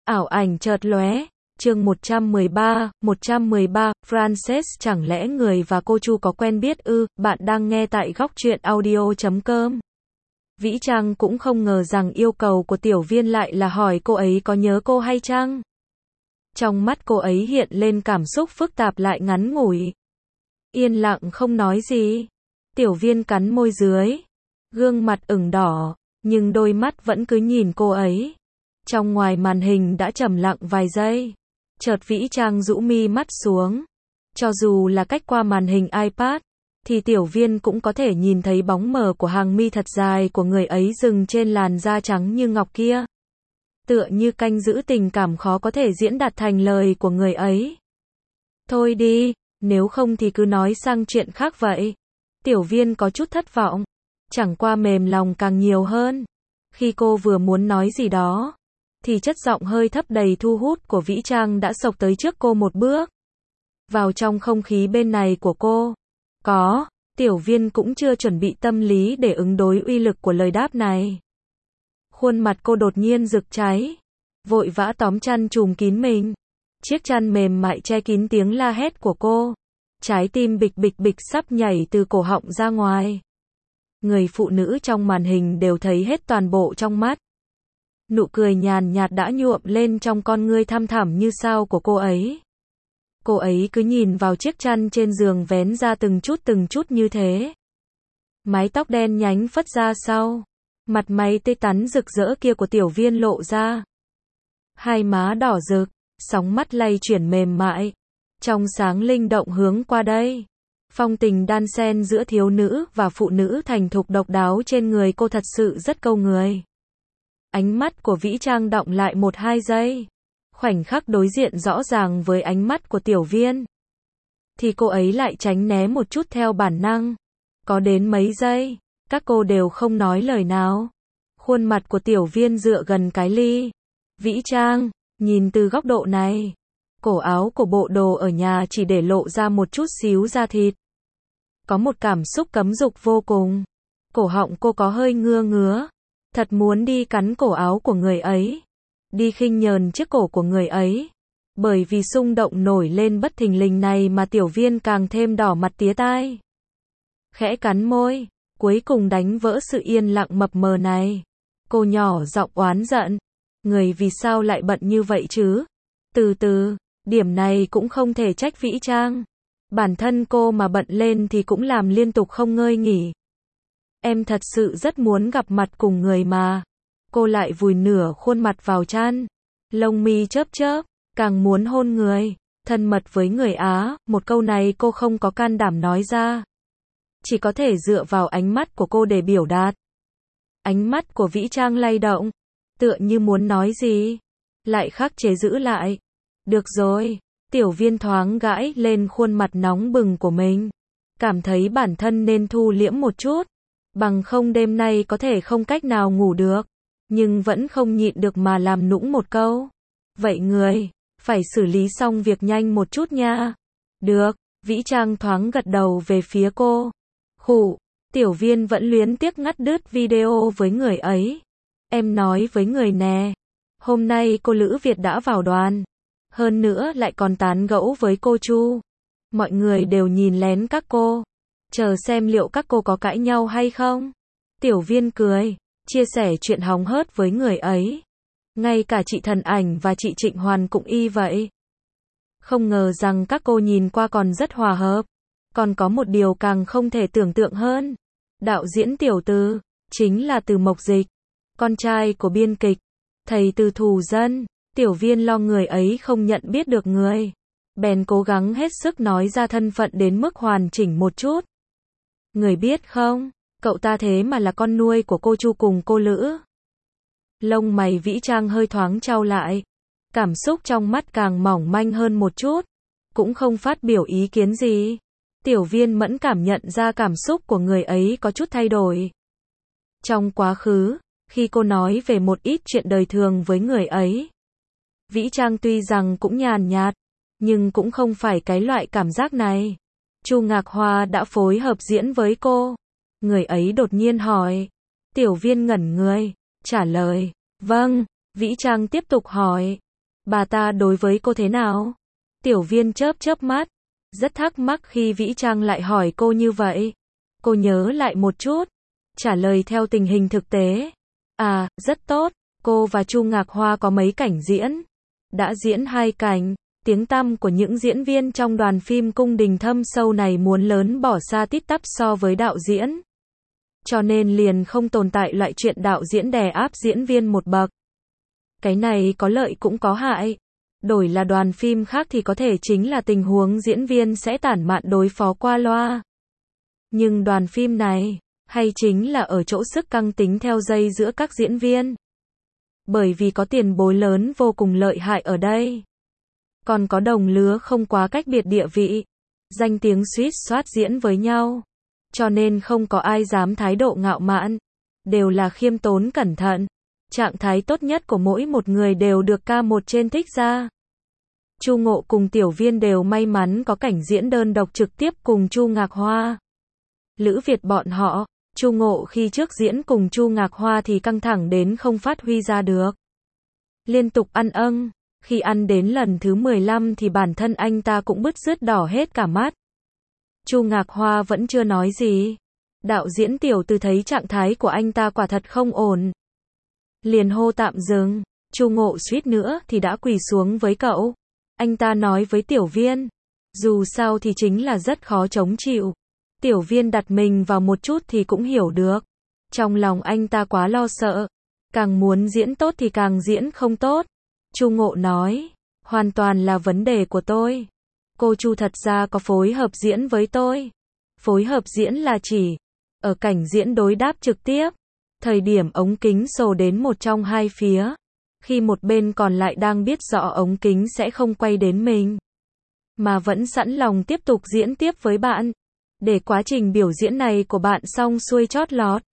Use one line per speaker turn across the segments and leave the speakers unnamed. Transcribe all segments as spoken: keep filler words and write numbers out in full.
Ảo ảnh chợt lóe, chương một trăm mười ba, một trăm mười ba, Frances chẳng lẽ người và cô Chu có quen biết ư, bạn đang nghe tại góc truyện audio chấm com. Vĩ Trang cũng không ngờ rằng yêu cầu của Tiểu Viên lại là hỏi cô ấy có nhớ cô hay chăng. Trong mắt cô ấy hiện lên cảm xúc phức tạp lại ngắn ngủi. Yên lặng không nói gì. Tiểu Viên cắn môi dưới, gương mặt ửng đỏ, nhưng đôi mắt vẫn cứ nhìn cô ấy. Trong ngoài màn hình đã trầm lặng vài giây, chợt Vĩ Trang rũ mi mắt xuống. Cho dù là cách qua màn hình iPad, thì Tiểu Viên cũng có thể nhìn thấy bóng mờ của hàng mi thật dài của người ấy dừng trên làn da trắng như ngọc kia. Tựa như canh giữ tình cảm khó có thể diễn đạt thành lời của người ấy. Thôi đi, nếu không thì cứ nói sang chuyện khác vậy. Tiểu Viên có chút thất vọng, chẳng qua mềm lòng càng nhiều hơn. Khi cô vừa muốn nói gì đó, thì chất giọng hơi thấp đầy thu hút của Vĩ Trang đã xộc tới trước cô một bước. Vào trong không khí bên này của cô. Có, Tiểu Viên cũng chưa chuẩn bị tâm lý để ứng đối uy lực của lời đáp này. Khuôn mặt cô đột nhiên rực cháy, vội vã tóm chăn trùm kín mình. Chiếc chăn mềm mại che kín tiếng la hét của cô. Trái tim bịch bịch bịch sắp nhảy từ cổ họng ra ngoài. Người phụ nữ trong màn hình đều thấy hết toàn bộ trong mắt. Nụ cười nhàn nhạt đã nhuộm lên trong con ngươi thăm thẳm như sao của cô ấy. Cô ấy cứ nhìn vào chiếc chăn trên giường vén ra từng chút từng chút như thế. Mái tóc đen nhánh phất ra sau. Mặt mày tươi tắn rực rỡ kia của Tiểu Viên lộ ra. Hai má đỏ rực, sóng mắt lay chuyển mềm mại. Trong sáng linh động hướng qua đây. Phong tình đan xen giữa thiếu nữ và phụ nữ thành thục độc đáo trên người cô thật sự rất câu người. Ánh mắt của Vĩ Trang đọng lại một hai giây. Khoảnh khắc đối diện rõ ràng với ánh mắt của Tiểu Viên, thì cô ấy lại tránh né một chút theo bản năng. Có đến mấy giây, các cô đều không nói lời nào. Khuôn mặt của Tiểu Viên dựa gần cái ly. Vĩ Trang, nhìn từ góc độ này, cổ áo của bộ đồ ở nhà chỉ để lộ ra một chút xíu da thịt. Có một cảm xúc cấm dục vô cùng. Cổ họng cô có hơi ngứa ngứa. Thật muốn đi cắn cổ áo của người ấy. Đi khinh nhờn chiếc cổ của người ấy. Bởi vì xung động nổi lên bất thình lình này mà Tiểu Viên càng thêm đỏ mặt tía tai. Khẽ cắn môi, cuối cùng đánh vỡ sự yên lặng mập mờ này. Cô nhỏ giọng oán giận. Người vì sao lại bận như vậy chứ? Từ từ, điểm này cũng không thể trách Vĩ Trang. Bản thân cô mà bận lên thì cũng làm liên tục không ngơi nghỉ. Em thật sự rất muốn gặp mặt cùng người mà. Cô lại vùi nửa khuôn mặt vào chăn. Lông mi chớp chớp, càng muốn hôn người, thân mật với người Á. Một câu này cô không có can đảm nói ra. Chỉ có thể dựa vào ánh mắt của cô để biểu đạt. Ánh mắt của Vĩ Trang lay động, tựa như muốn nói gì, lại khắc chế giữ lại. Được rồi, Tiểu Viên thoáng gãi lên khuôn mặt nóng bừng của mình. Cảm thấy bản thân nên thu liễm một chút. Bằng không đêm nay có thể không cách nào ngủ được. Nhưng vẫn không nhịn được mà làm nũng một câu. Vậy người, phải xử lý xong việc nhanh một chút nha. Được, Vĩ Trang thoáng gật đầu về phía cô. Khụ, Tiểu Viên vẫn luyến tiếc ngắt đứt video với người ấy. Em nói với người nè. Hôm nay cô Lữ Việt đã vào đoàn. Hơn nữa lại còn tán gẫu với cô Chu. Mọi người đều nhìn lén các cô. Chờ xem liệu các cô có cãi nhau hay không. Tiểu Viên cười, chia sẻ chuyện hóng hớt với người ấy. Ngay cả chị Thần Ảnh và chị Trịnh Hoàn cũng y vậy. Không ngờ rằng các cô nhìn qua còn rất hòa hợp. Còn có một điều càng không thể tưởng tượng hơn. Đạo diễn Tiểu Từ, chính là Từ Mộc Dịch, con trai của biên kịch, thầy Từ Thù Dân. Tiểu Viên lo người ấy không nhận biết được người. Bèn cố gắng hết sức nói ra thân phận đến mức hoàn chỉnh một chút. Người biết không, cậu ta thế mà là con nuôi của cô Chu cùng cô Lữ. Lông mày Vĩ Trang hơi thoáng chau lại. Cảm xúc trong mắt càng mỏng manh hơn một chút. Cũng không phát biểu ý kiến gì. Tiểu Viên mẫn cảm nhận ra cảm xúc của người ấy có chút thay đổi. Trong quá khứ, khi cô nói về một ít chuyện đời thường với người ấy, Vĩ Trang tuy rằng cũng nhàn nhạt, nhưng cũng không phải cái loại cảm giác này. Chu Ngạc Hoa đã phối hợp diễn với cô. Người ấy đột nhiên hỏi. Tiểu Viên ngẩn người, trả lời, vâng. Vĩ Trang tiếp tục hỏi, Bà ta đối với cô thế nào? Tiểu Viên chớp chớp mắt, rất thắc mắc khi Vĩ Trang lại hỏi cô như vậy. Cô nhớ lại một chút, trả lời theo tình hình thực tế. À, rất tốt, cô và Chu Ngạc Hoa có mấy cảnh diễn. Đã diễn hai cảnh, tiếng tăm của những diễn viên trong đoàn phim Cung Đình Thâm Sâu này muốn lớn bỏ xa tít tắp so với đạo diễn. Cho nên liền không tồn tại loại chuyện đạo diễn đè áp diễn viên một bậc. Cái này có lợi cũng có hại. Đổi là đoàn phim khác thì có thể chính là tình huống diễn viên sẽ tản mạn đối phó qua loa. Nhưng đoàn phim này, hay chính là ở chỗ sức căng tính theo dây giữa các diễn viên. Bởi vì có tiền bối lớn vô cùng lợi hại ở đây. Còn có đồng lứa không quá cách biệt địa vị, danh tiếng suýt soát diễn với nhau. Cho nên không có ai dám thái độ ngạo mạn, đều là khiêm tốn cẩn thận. Trạng thái tốt nhất của mỗi một người đều được ca một trên thích ra. Chu Ngộ cùng Tiểu Viên đều may mắn có cảnh diễn đơn độc trực tiếp cùng Chu Ngạc Hoa. Lữ Việt bọn họ, Chu Ngộ khi trước diễn cùng Chu Ngạc Hoa thì căng thẳng đến không phát huy ra được. Liên tục ăn âng, khi ăn đến lần thứ mười lăm thì bản thân anh ta cũng bứt rứt đỏ hết cả mắt. Chu Ngạc Hoa vẫn chưa nói gì. Đạo diễn Tiểu Từ thấy trạng thái của anh ta quả thật không ổn. Liền hô tạm dừng, Chu Ngộ suýt nữa thì đã quỳ xuống với cậu. Anh ta nói với Tiểu Viên, dù sao thì chính là rất khó chống chịu. Tiểu Viên đặt mình vào một chút thì cũng hiểu được. Trong lòng anh ta quá lo sợ, càng muốn diễn tốt thì càng diễn không tốt. Chu Ngộ nói, hoàn toàn là vấn đề của tôi. Cô Chu thật ra có phối hợp diễn với tôi. Phối hợp diễn là chỉ ở cảnh diễn đối đáp trực tiếp. Thời điểm ống kính sổ đến một trong hai phía, khi một bên còn lại đang biết rõ ống kính sẽ không quay đến mình, mà vẫn sẵn lòng tiếp tục diễn tiếp với bạn, để quá trình biểu diễn này của bạn xong xuôi chót lọt.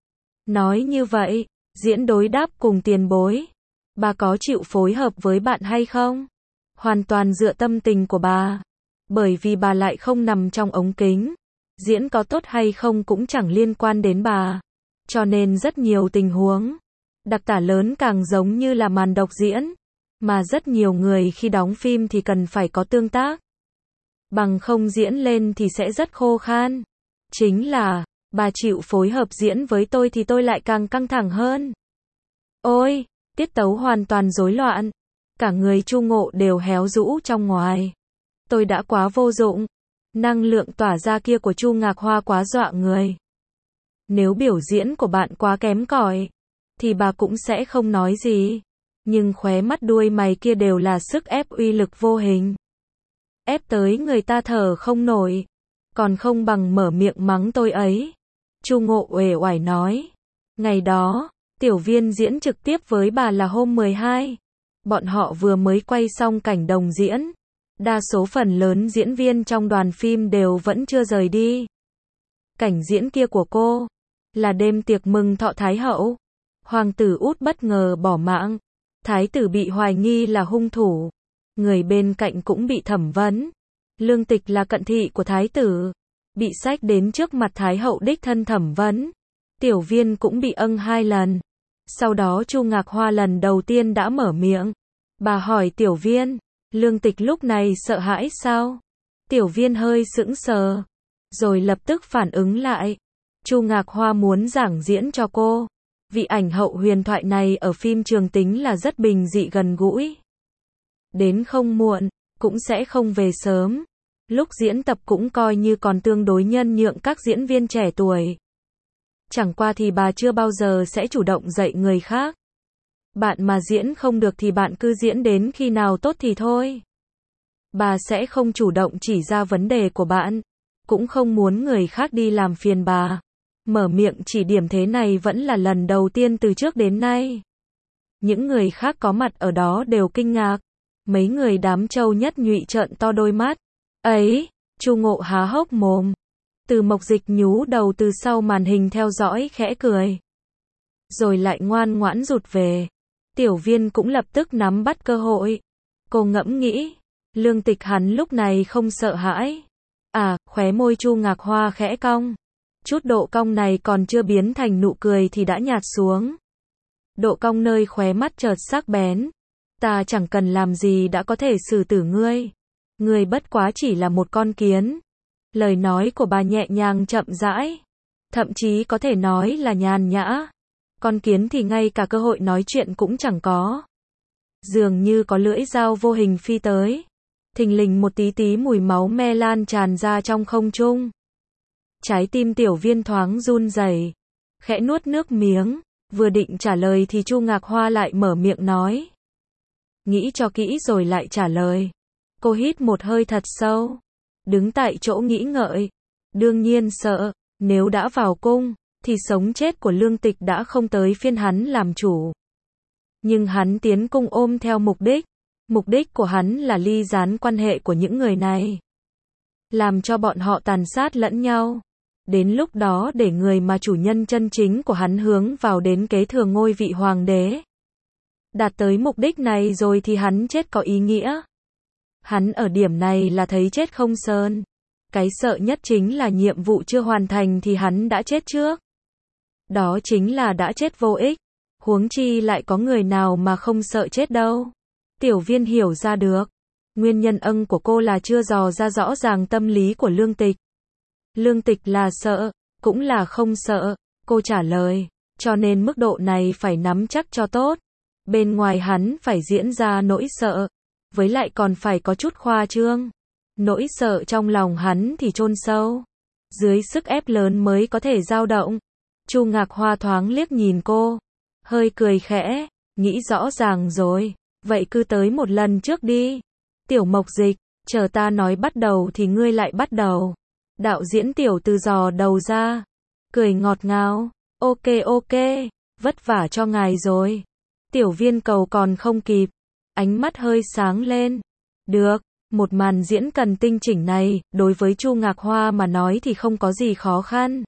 Nói như vậy, diễn đối đáp cùng tiền bối, bà có chịu phối hợp với bạn hay không? Hoàn toàn dựa tâm tình của bà, bởi vì bà lại không nằm trong ống kính. Diễn có tốt hay không cũng chẳng liên quan đến bà. Cho nên rất nhiều tình huống, đặc tả lớn càng giống như là màn độc diễn, mà rất nhiều người khi đóng phim thì cần phải có tương tác. Bằng không diễn lên thì sẽ rất khô khan. Chính là, bà chịu phối hợp diễn với tôi thì tôi lại càng căng thẳng hơn. Ôi, tiết tấu hoàn toàn rối loạn. Cả người Chu Ngộ đều héo rũ trong ngoài. Tôi đã quá vô dụng. Năng lượng tỏa ra kia của Chu Ngạc Hoa quá dọa người. Nếu biểu diễn của bạn quá kém cỏi, thì bà cũng sẽ không nói gì. Nhưng khóe mắt đuôi mày kia đều là sức ép uy lực vô hình. Ép tới người ta thở không nổi. Còn không bằng mở miệng mắng tôi ấy. Chu Ngộ uể oải nói. Ngày đó, Tiểu Viên diễn trực tiếp với bà là hôm mười hai. Bọn họ vừa mới quay xong cảnh đồng diễn. Đa số phần lớn diễn viên trong đoàn phim đều vẫn chưa rời đi. Cảnh diễn kia của cô là đêm tiệc mừng thọ Thái hậu. Hoàng tử Út bất ngờ bỏ mạng. Thái tử bị hoài nghi là hung thủ. Người bên cạnh cũng bị thẩm vấn. Lương Tịch là cận thị của Thái tử, bị xách đến trước mặt Thái hậu đích thân thẩm vấn. Tiểu Viên cũng bị âng hai lần. Sau đó Chu Ngạc Hoa lần đầu tiên đã mở miệng. Bà hỏi Tiểu Viên, Lương Tịch lúc này sợ hãi sao? Tiểu Viên hơi sững sờ, rồi lập tức phản ứng lại. Chu Ngạc Hoa muốn giảng diễn cho cô. Vị ảnh hậu huyền thoại này ở phim Trường Tính là rất bình dị gần gũi. Đến không muộn, cũng sẽ không về sớm. Lúc diễn tập cũng coi như còn tương đối nhân nhượng các diễn viên trẻ tuổi. Chẳng qua thì bà chưa bao giờ sẽ chủ động dạy người khác. Bạn mà diễn không được thì bạn cứ diễn đến khi nào tốt thì thôi. Bà sẽ không chủ động chỉ ra vấn đề của bạn, cũng không muốn người khác đi làm phiền bà. Mở miệng chỉ điểm thế này vẫn là lần đầu tiên từ trước đến nay. Những người khác có mặt ở đó đều kinh ngạc. Mấy người đám châu nhất nhụy trợn to đôi mắt. Ấy, Chu Ngộ há hốc mồm. Từ Mộc Dịch nhú đầu từ sau màn hình theo dõi khẽ cười. Rồi lại ngoan ngoãn rụt về. Tiểu Viên cũng lập tức nắm bắt cơ hội. Cô ngẫm nghĩ, Lương Tịch hắn lúc này không sợ hãi. À, khóe môi Chu Ngạc Hoa khẽ cong. Chút độ cong này còn chưa biến thành nụ cười thì đã nhạt xuống. Độ cong nơi khóe mắt chợt sắc bén. ta chẳng cần làm gì đã có thể xử tử ngươi. Ngươi bất quá chỉ là một con kiến. Lời nói của bà nhẹ nhàng chậm rãi, thậm chí có thể nói là nhàn nhã. Con kiến thì ngay cả cơ hội nói chuyện cũng chẳng có. Dường như có lưỡi dao vô hình phi tới. Thình lình một tí tí mùi máu me lan tràn ra trong không trung. Trái tim Tiểu Viên thoáng run rẩy, khẽ nuốt nước miếng, vừa định trả lời thì Chu Ngạc Hoa lại mở miệng nói. Nghĩ cho kỹ rồi lại trả lời. Cô hít một hơi thật sâu, đứng tại chỗ nghĩ ngợi. Đương nhiên sợ, nếu đã vào cung, thì sống chết của Lương Tịch đã không tới phiên hắn làm chủ. Nhưng hắn tiến cung ôm theo mục đích. Mục đích của hắn là ly gián quan hệ của những người này. Làm cho bọn họ tàn sát lẫn nhau. Đến lúc đó để người mà chủ nhân chân chính của hắn hướng vào đến kế thừa ngôi vị hoàng đế. Đạt tới mục đích này rồi thì hắn chết có ý nghĩa. Hắn ở điểm này là thấy chết không sơn. Cái sợ nhất chính là nhiệm vụ chưa hoàn thành thì hắn đã chết trước. Đó chính là đã chết vô ích. Huống chi lại có người nào mà không sợ chết đâu. Tiểu Viên hiểu ra được. Nguyên nhân ân của cô là chưa dò ra rõ ràng tâm lý của Lương Tịch. Lương Tịch là sợ, cũng là không sợ. Cô trả lời. Cho nên mức độ này phải nắm chắc cho tốt. Bên ngoài hắn phải diễn ra nỗi sợ. Với lại còn phải có chút khoa trương. Nỗi sợ trong lòng hắn thì chôn sâu. Dưới sức ép lớn mới có thể dao động. Chu Ngạc Hoa thoáng liếc nhìn cô. Hơi cười khẽ. Nghĩ rõ ràng rồi. Vậy cứ tới một lần trước đi. Tiểu Mộc Dịch, chờ ta nói bắt đầu thì ngươi lại bắt đầu. Đạo diễn Tiểu Từ dò đầu ra. Cười ngọt ngào. Ok ok, vất vả cho ngài rồi. Tiểu Viên cầu còn không kịp. Ánh mắt hơi sáng lên. Được, một màn diễn cần tinh chỉnh này, đối với Chu Ngạc Hoa mà nói thì không có gì khó khăn.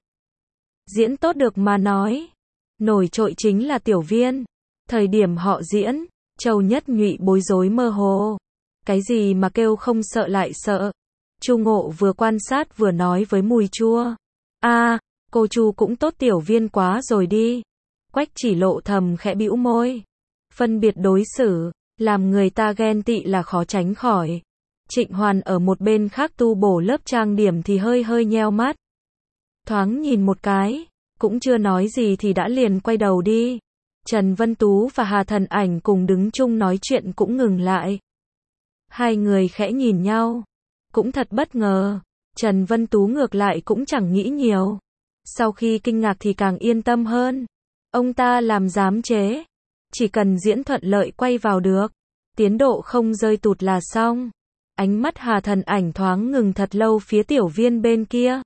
Diễn tốt được mà nói. Nổi trội chính là Tiểu Viên. Thời điểm họ diễn, Châu Nhất Nhụy bối rối mơ hồ. Cái gì mà kêu không sợ lại sợ. Chu Ngộ vừa quan sát vừa nói với Mùi Chua. A, à, cô Chu cũng tốt Tiểu Viên quá rồi đi. Quách Chỉ Lộ thầm khẽ bĩu môi. Phân biệt đối xử, làm người ta ghen tị là khó tránh khỏi. Trịnh Hoàn ở một bên khác tu bổ lớp trang điểm thì hơi hơi nheo mắt. Thoáng nhìn một cái, cũng chưa nói gì thì đã liền quay đầu đi. Trần Vân Tú và Hà Thần Ảnh cùng đứng chung nói chuyện cũng ngừng lại. Hai người khẽ nhìn nhau. Cũng thật bất ngờ. Trần Vân Tú ngược lại cũng chẳng nghĩ nhiều. Sau khi kinh ngạc thì càng yên tâm hơn. Ông ta làm giám chế. Chỉ cần diễn thuận lợi quay vào được. Tiến độ không rơi tụt là xong. Ánh mắt Hà Thần Ảnh thoáng ngừng thật lâu phía Tiểu Viên bên kia.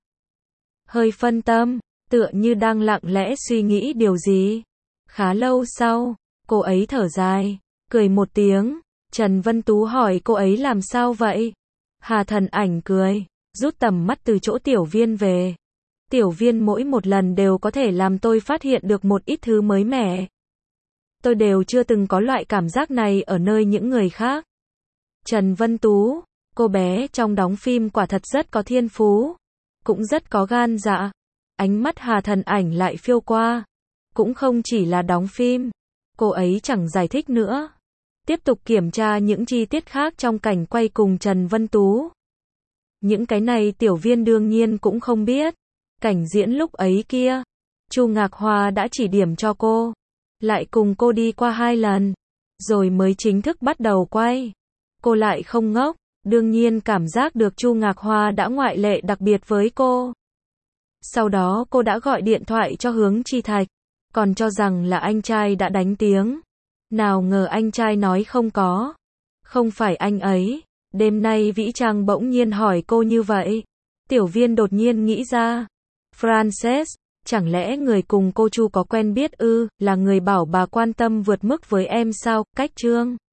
Hơi phân tâm, tựa như đang lặng lẽ suy nghĩ điều gì. Khá lâu sau, cô ấy thở dài, cười một tiếng. Trần Vân Tú hỏi cô ấy làm sao vậy? Hà Thần Ảnh cười, rút tầm mắt từ chỗ Tiểu Viên về. Tiểu Viên mỗi một lần đều có thể làm tôi phát hiện được một ít thứ mới mẻ. Tôi đều chưa từng có loại cảm giác này ở nơi những người khác. Trần Vân Tú, cô bé trong đóng phim quả thật rất có thiên phú. Cũng rất có gan dạ. Ánh mắt Hà Thần Ảnh lại phiêu qua. Cũng không chỉ là đóng phim. Cô ấy chẳng giải thích nữa. Tiếp tục kiểm tra những chi tiết khác trong cảnh quay cùng Trần Vân Tú. Những cái này Tiểu Viên đương nhiên cũng không biết. Cảnh diễn lúc ấy kia, Chu Ngạc Hoa đã chỉ điểm cho cô. Lại cùng cô đi qua hai lần. Rồi mới chính thức bắt đầu quay. Cô lại không ngốc. Đương nhiên cảm giác được Chu Ngạc Hoa đã ngoại lệ đặc biệt với cô. Sau đó cô đã gọi điện thoại cho Hướng Chi Thạch. Còn cho rằng là anh trai đã đánh tiếng. Nào ngờ anh trai nói không có. Không phải anh ấy. Đêm nay Vĩ Trang bỗng nhiên hỏi cô như vậy. Tiểu Viên đột nhiên nghĩ ra. Frances, chẳng lẽ người cùng cô Chu có quen biết ư, là người bảo bà quan tâm vượt mức với em sao? Cách Trương